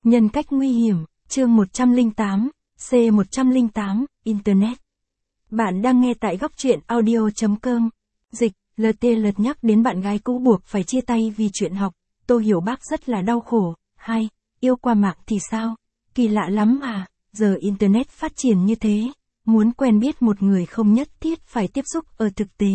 Nhân cách nguy hiểm, chương 108, C108, Internet. Bạn đang nghe tại góc truyện audio.com. Dịch, LT lật nhắc đến bạn gái cũ buộc phải chia tay vì chuyện học. Tô Hiểu Bác rất là đau khổ. 2. Yêu qua mạng thì sao? Kỳ lạ lắm à, giờ Internet phát triển như thế. Muốn quen biết một người không nhất thiết phải tiếp xúc ở thực tế.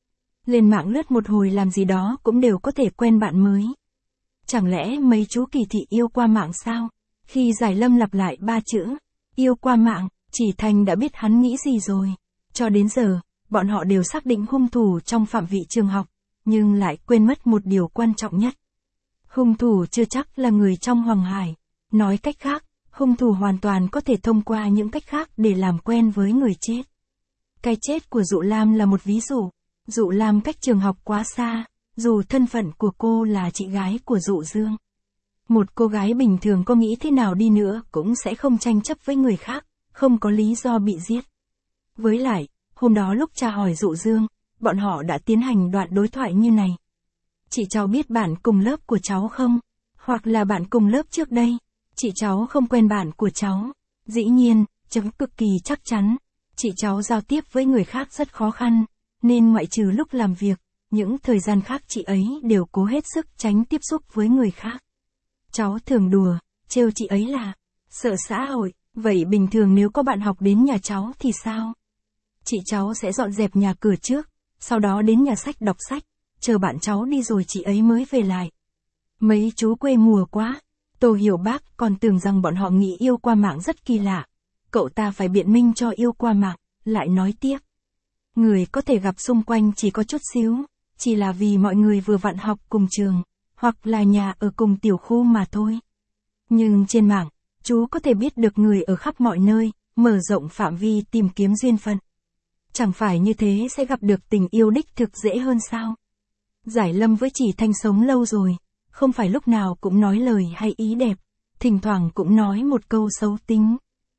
Lên mạng lướt một hồi làm gì đó cũng đều có thể quen bạn mới. Chẳng lẽ mấy chú kỳ thị yêu qua mạng sao? Khi Giải Lâm lặp lại 3 chữ, yêu qua mạng, chỉ Thành đã biết hắn nghĩ gì rồi. Cho đến giờ, bọn họ đều xác định hung thủ trong phạm vi trường học, nhưng lại quên mất một điều quan trọng nhất. Hung thủ chưa chắc là người trong Hoàng Hải. Nói cách khác, hung thủ hoàn toàn có thể thông qua những cách khác để làm quen với người chết. Cái chết của Dụ Lam là một ví dụ. Dụ Lam cách trường học quá xa, dù thân phận của cô là chị gái của Dụ Dương. Một cô gái bình thường có nghĩ thế nào đi nữa cũng sẽ không tranh chấp với người khác, không có lý do bị giết. Với lại, hôm đó lúc tra hỏi Dụ Dương, bọn họ đã tiến hành đoạn đối thoại như này. Chị cháu biết bạn cùng lớp của cháu không? Hoặc là bạn cùng lớp trước đây? Chị cháu không quen bạn của cháu. Dĩ nhiên, chấm cực kỳ chắc chắn. Chị cháu giao tiếp với người khác rất khó khăn, nên ngoại trừ lúc làm việc, những thời gian khác chị ấy đều cố hết sức tránh tiếp xúc với người khác. Cháu thường đùa, trêu chị ấy là sợ xã hội, vậy bình thường nếu có bạn học đến nhà cháu thì sao? Chị cháu sẽ dọn dẹp nhà cửa trước, sau đó đến nhà sách đọc sách, chờ bạn cháu đi rồi chị ấy mới về lại. Mấy chú quê mùa quá. Tô Hiểu Bác còn tưởng rằng bọn họ nghĩ yêu qua mạng rất kỳ lạ. Cậu ta phải biện minh cho yêu qua mạng, lại nói tiếp. Người có thể gặp xung quanh chỉ có chút xíu, chỉ là vì mọi người vừa vặn học cùng trường, hoặc là nhà ở cùng tiểu khu mà thôi. Nhưng trên mạng, chú có thể biết được người ở khắp mọi nơi, mở rộng phạm vi tìm kiếm duyên phận. Chẳng phải như thế sẽ gặp được tình yêu đích thực dễ hơn sao? Giải Lâm với Chỉ Thanh sống lâu rồi, không phải lúc nào cũng nói lời hay ý đẹp, thỉnh thoảng cũng nói một câu xấu tính.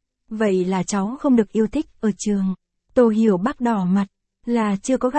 Vậy là cháu không được yêu thích ở trường. Tô Hiểu Bác đỏ mặt, là chưa có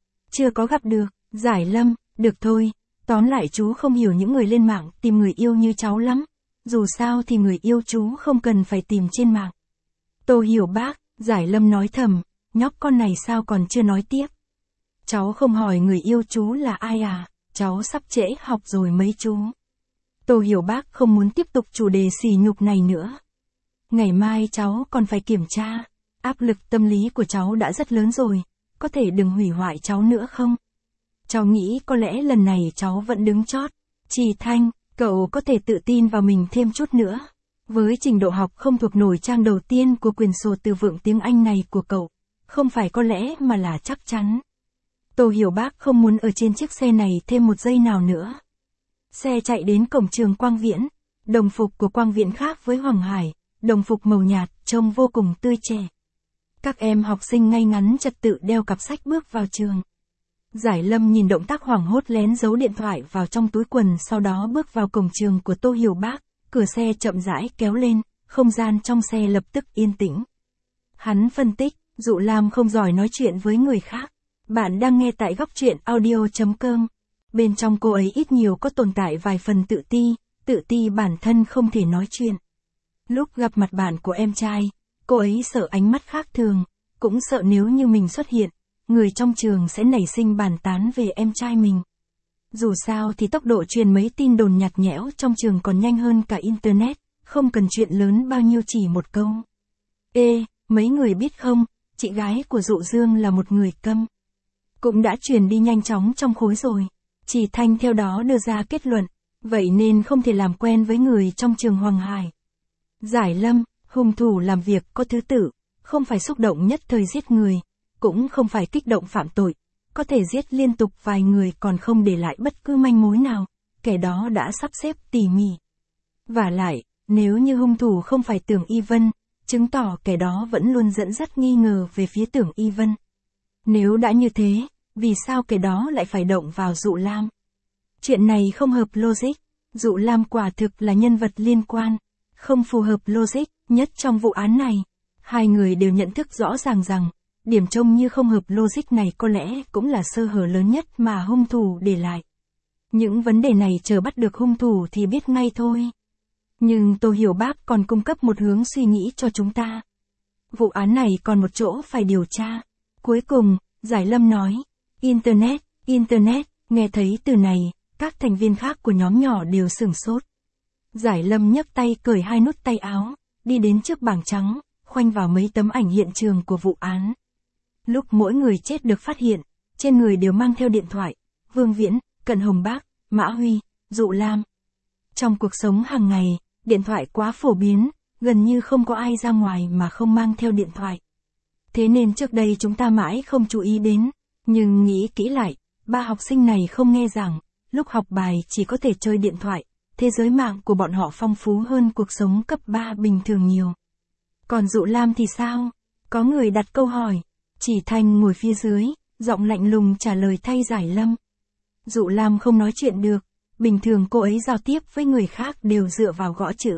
gặp được, Giải Lâm, được thôi, tóm lại chú không hiểu những người lên mạng tìm người yêu như cháu lắm, dù sao thì người yêu chú không cần phải tìm trên mạng. Tô Hiểu Bác, Giải Lâm nói thầm, nhóc con này sao còn chưa nói tiếp. Cháu không hỏi người yêu chú là ai à, cháu sắp trễ học rồi mấy chú. Tô Hiểu Bác không muốn tiếp tục chủ đề sỉ nhục này nữa. Ngày mai cháu còn phải kiểm tra. Áp lực tâm lý của cháu đã rất lớn rồi, có thể đừng hủy hoại cháu nữa không? Cháu nghĩ có lẽ lần này cháu vẫn đứng chót. Chỉ Thanh, cậu có thể tự tin vào mình thêm chút nữa. Với trình độ học không thuộc nổi trang đầu tiên của quyển sổ từ vựng tiếng Anh này của cậu, không phải có lẽ mà là chắc chắn. Tô Hiểu Bác không muốn ở trên chiếc xe này thêm một giây nào nữa. Xe chạy đến cổng trường Quang Viễn. Đồng phục của Quang Viễn khác với Hoàng Hải, đồng phục màu nhạt, trông vô cùng tươi trẻ. Các em học sinh ngay ngắn trật tự đeo cặp sách bước vào trường. Giải Lâm nhìn động tác hoảng hốt lén giấu điện thoại vào trong túi quần, sau đó bước vào cổng trường của Tô Hiểu Bác, cửa xe chậm rãi kéo lên, không gian trong xe lập tức yên tĩnh. Hắn phân tích, Dụ Lam không giỏi nói chuyện với người khác. Bạn đang nghe tại góc truyện audio.com. Bên trong cô ấy ít nhiều có tồn tại vài phần tự ti bản thân không thể nói chuyện. Lúc gặp mặt bạn của em trai, cô ấy sợ ánh mắt khác thường, cũng sợ nếu như mình xuất hiện, người trong trường sẽ nảy sinh bàn tán về em trai mình. Dù sao thì tốc độ truyền mấy tin đồn nhạt nhẽo trong trường còn nhanh hơn cả Internet, không cần chuyện lớn bao nhiêu chỉ một câu. Ê, mấy người biết không, chị gái của Dụ Dương là một người câm. Cũng đã truyền đi nhanh chóng trong khối rồi. Chỉ Thanh theo đó đưa ra kết luận, vậy nên không thể làm quen với người trong trường Hoàng Hải. Giải Lâm, hung thủ làm việc có thứ tự, không phải xúc động nhất thời giết người, cũng không phải kích động phạm tội, có thể giết liên tục vài người còn không để lại bất cứ manh mối nào, kẻ đó đã sắp xếp tỉ mỉ. Vả lại, nếu như hung thủ không phải Tưởng Y Vân, chứng tỏ kẻ đó vẫn luôn dẫn dắt nghi ngờ về phía Tưởng Y Vân. Nếu đã như thế, vì sao kẻ đó lại phải động vào Dụ Lam? Chuyện này không hợp logic, Dụ Lam quả thực là nhân vật liên quan, không phù hợp logic, nhất trong vụ án này. Hai người đều nhận thức rõ ràng rằng, điểm trông như không hợp logic này có lẽ cũng là sơ hở lớn nhất mà hung thủ để lại. Những vấn đề này chờ bắt được hung thủ thì biết ngay thôi. Nhưng Tô Hiểu Bác còn cung cấp một hướng suy nghĩ cho chúng ta. Vụ án này còn một chỗ phải điều tra. Cuối cùng, Giải Lâm nói, Internet, nghe thấy từ này, các thành viên khác của nhóm nhỏ đều sửng sốt. Giải Lâm nhấc tay cởi hai nút tay áo, đi đến trước bảng trắng, khoanh vào mấy tấm ảnh hiện trường của vụ án. Lúc mỗi người chết được phát hiện, trên người đều mang theo điện thoại, Vương Viễn, Cận Hồng Bác, Mã Huy, Dụ Lam. Trong cuộc sống hàng ngày, điện thoại quá phổ biến, gần như không có ai ra ngoài mà không mang theo điện thoại. Thế nên trước đây chúng ta mãi không chú ý đến, nhưng nghĩ kỹ lại, ba học sinh này không nghe giảng, lúc học bài chỉ có thể chơi điện thoại, thế giới mạng của bọn họ phong phú hơn cuộc sống cấp 3 bình thường nhiều. Còn Dụ Lam thì sao? Có người đặt câu hỏi, Chỉ Thanh ngồi phía dưới, giọng lạnh lùng trả lời thay Giải Lâm. Dụ Lam không nói chuyện được, bình thường cô ấy giao tiếp với người khác đều dựa vào gõ chữ.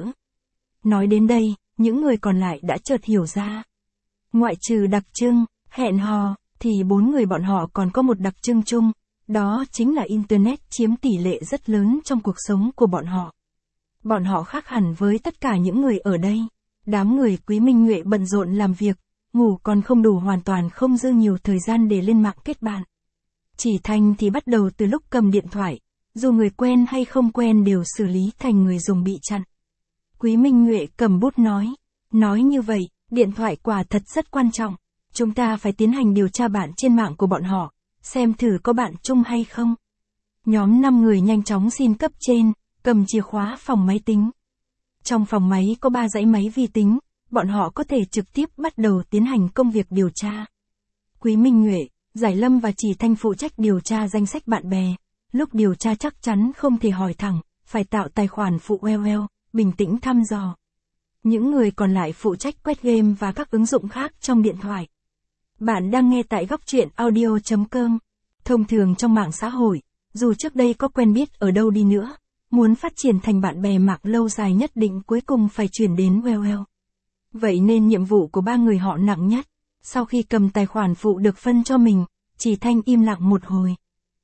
Nói đến đây, những người còn lại đã chợt hiểu ra. Ngoại trừ đặc trưng, hẹn hò, thì bốn người bọn họ còn có một đặc trưng chung, đó chính là Internet chiếm tỷ lệ rất lớn trong cuộc sống của bọn họ. Bọn họ khác hẳn với tất cả những người ở đây. Đám người Quý Minh Nhuệ bận rộn làm việc, ngủ còn không đủ, hoàn toàn không dư nhiều thời gian để lên mạng kết bạn. Chỉ Thanh thì bắt đầu từ lúc cầm điện thoại, dù người quen hay không quen đều xử lý thành người dùng bị chặn. Quý Minh Nhuệ cầm bút nói như vậy, điện thoại quả thật rất quan trọng, chúng ta phải tiến hành điều tra bạn trên mạng của bọn họ, xem thử có bạn chung hay không. Nhóm 5 người nhanh chóng xin cấp trên, cầm chìa khóa phòng máy tính. Trong phòng máy có 3 dãy máy vi tính, bọn họ có thể trực tiếp bắt đầu tiến hành công việc điều tra. Quý Minh Nhuệ, Giải Lâm và Chỉ Thanh phụ trách điều tra danh sách bạn bè. Lúc điều tra chắc chắn không thể hỏi thẳng, phải tạo tài khoản phụ WeWe, bình tĩnh thăm dò. Những người còn lại phụ trách quét game và các ứng dụng khác trong điện thoại. Bạn đang nghe tại góc truyện audio.com. Thông thường trong mạng xã hội, dù trước đây có quen biết ở đâu đi nữa, muốn phát triển thành bạn bè mạng lâu dài nhất định cuối cùng phải chuyển đến WeWe. Vậy nên nhiệm vụ của ba người họ nặng nhất. Sau khi cầm tài khoản phụ được phân cho mình, Chỉ Thanh im lặng một hồi.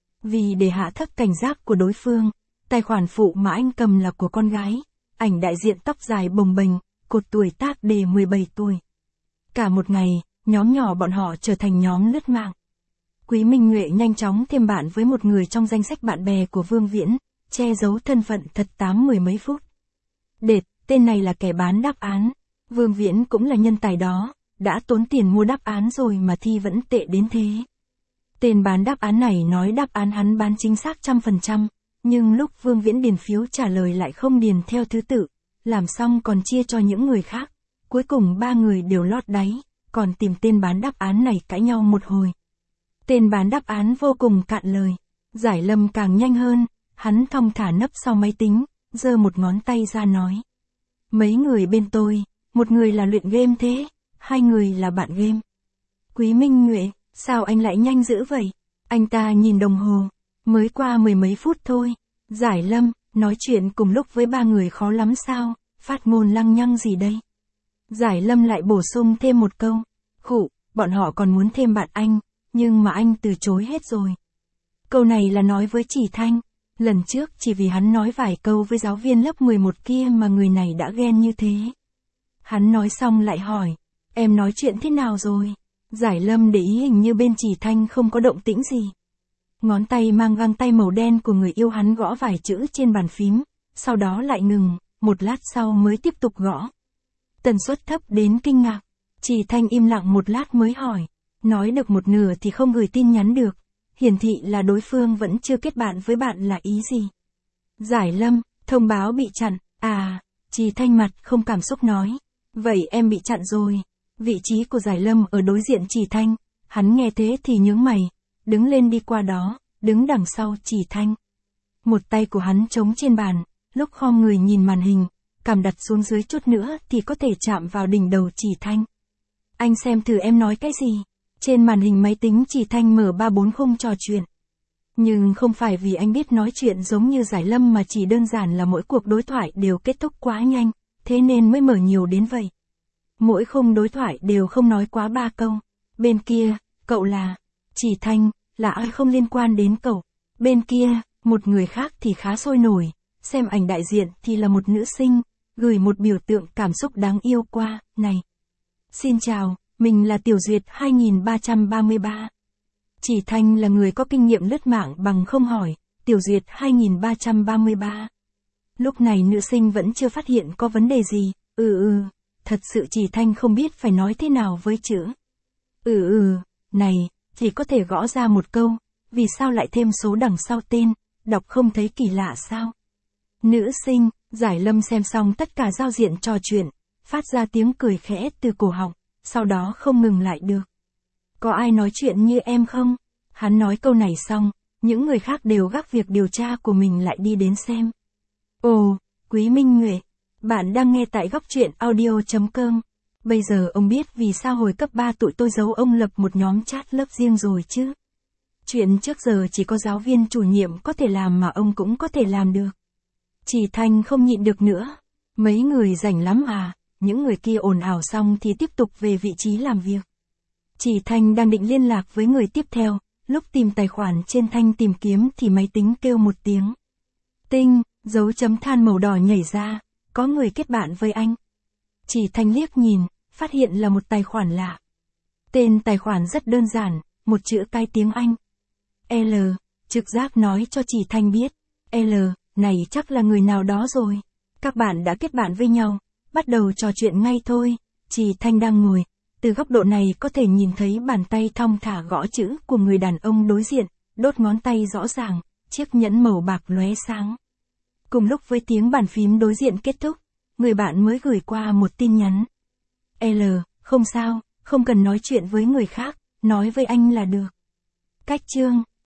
Vì để hạ thấp cảnh giác của đối phương, tài khoản phụ mà anh cầm là của con gái, ảnh đại diện tóc dài bồng bềnh, cột tuổi tác đề 17 tuổi. Cả một ngày, nhóm nhỏ bọn họ trở thành nhóm lướt mạng. Quý Minh Nhuệ nhanh chóng thêm bạn với một người trong danh sách bạn bè của Vương Viễn, che giấu thân phận thật 10 mấy phút. Đệt, tên này là kẻ bán đáp án. Vương Viễn cũng là nhân tài đó, đã tốn tiền mua đáp án rồi mà thi vẫn tệ đến thế. Tên bán đáp án này nói đáp án hắn bán chính xác 100%, nhưng lúc Vương Viễn điền phiếu trả lời lại không điền theo thứ tự, làm xong còn chia cho những người khác. Cuối cùng 3 người đều lót đáy, còn tìm tên bán đáp án này cãi nhau một hồi. Tên bán đáp án vô cùng cạn lời. Giải Lâm càng nhanh hơn, hắn thong thả nấp sau máy tính, giơ một ngón tay ra nói. Mấy người bên tôi, một người là luyện game thế, 2 người là bạn game. Quý Minh Nhuệ, sao anh lại nhanh dữ vậy? Anh ta nhìn đồng hồ, mới qua 10 mấy phút thôi. Giải Lâm, nói chuyện cùng lúc với 3 người khó lắm sao, phát ngôn lăng nhăng gì đây? Giải Lâm lại bổ sung thêm một câu. Khụ, bọn họ còn muốn thêm bạn anh, nhưng mà anh từ chối hết rồi. Câu này là nói với Chỉ Thanh. Lần trước chỉ vì hắn nói vài câu với giáo viên lớp 11 kia mà người này đã ghen như thế. Hắn nói xong lại hỏi, em nói chuyện thế nào rồi? Giải Lâm để ý hình như bên Chỉ Thanh không có động tĩnh gì. Ngón tay mang găng tay màu đen của người yêu hắn gõ vài chữ trên bàn phím, sau đó lại ngừng, một lát sau mới tiếp tục gõ. Tần suất thấp đến kinh ngạc. Chỉ Thanh im lặng một lát mới hỏi, nói được một nửa thì không gửi tin nhắn được, hiển thị là đối phương vẫn chưa kết bạn với bạn là ý gì? Giải Lâm, thông báo bị chặn, à, Chỉ Thanh mặt không cảm xúc nói, vậy em bị chặn rồi. Vị trí của Giải Lâm ở đối diện Chỉ Thanh, hắn nghe thế thì nhướng mày, đứng lên đi qua đó, đứng đằng sau Chỉ Thanh. Một tay của hắn chống trên bàn, lúc khom người nhìn màn hình, cằm đặt xuống dưới chút nữa thì có thể chạm vào đỉnh đầu Chỉ Thanh. Anh xem thử em nói cái gì? Trên màn hình máy tính Chỉ Thanh mở 3-4 khung trò chuyện. Nhưng không phải vì anh biết nói chuyện giống như Giải Lâm mà chỉ đơn giản là mỗi cuộc đối thoại đều kết thúc quá nhanh, thế nên mới mở nhiều đến vậy. Mỗi khung đối thoại đều không nói quá 3 câu. Bên kia, cậu là Chỉ Thanh, là ai không liên quan đến cậu. Bên kia, một người khác thì khá sôi nổi, xem ảnh đại diện thì là một nữ sinh, gửi một biểu tượng cảm xúc đáng yêu qua, này. Xin chào, mình là Tiểu Duyệt 2333. Chỉ Thanh là người có kinh nghiệm lướt mạng bằng không hỏi, Tiểu Duyệt 2333. Lúc này nữ sinh vẫn chưa phát hiện có vấn đề gì, thật sự Chỉ Thanh không biết phải nói thế nào với chữ. Này, chỉ có thể gõ ra một câu, vì sao lại thêm số đằng sau tên, đọc không thấy kỳ lạ sao? Nữ sinh, Giải Lâm xem xong tất cả giao diện trò chuyện, phát ra tiếng cười khẽ từ cổ họng, sau đó không ngừng lại được. Có ai nói chuyện như em không? Hắn nói câu này xong, những người khác đều gác việc điều tra của mình lại đi đến xem. Ồ, Quý Minh Nhuệ, bạn đang nghe tại góc truyện audio.com. Bây giờ ông biết vì sao hồi cấp 3 tụi tôi giấu ông lập một nhóm chat lớp riêng rồi chứ? Chuyện trước giờ chỉ có giáo viên chủ nhiệm có thể làm mà ông cũng có thể làm được. Chỉ Thanh không nhịn được nữa. Mấy người rảnh lắm à, những người kia ồn ào xong thì tiếp tục về vị trí làm việc. Chỉ Thanh đang định liên lạc với người tiếp theo, lúc tìm tài khoản trên thanh tìm kiếm thì máy tính kêu một tiếng. Tinh, dấu chấm than màu đỏ nhảy ra, có người kết bạn với anh. Chỉ Thanh liếc nhìn, phát hiện là một tài khoản lạ. Tên tài khoản rất đơn giản, một chữ cái tiếng Anh. L, trực giác nói cho Chỉ Thanh biết. L, này chắc là người nào đó rồi. Các bạn đã kết bạn với nhau, bắt đầu trò chuyện ngay thôi. Chỉ Thanh đang ngồi, từ góc độ này có thể nhìn thấy bàn tay thong thả gõ chữ của người đàn ông đối diện, đốt ngón tay rõ ràng, chiếc nhẫn màu bạc lóe sáng. Cùng lúc với tiếng bàn phím đối diện kết thúc, người bạn mới gửi qua một tin nhắn. L, không sao, không cần nói chuyện với người khác, nói với anh là được. Cách chương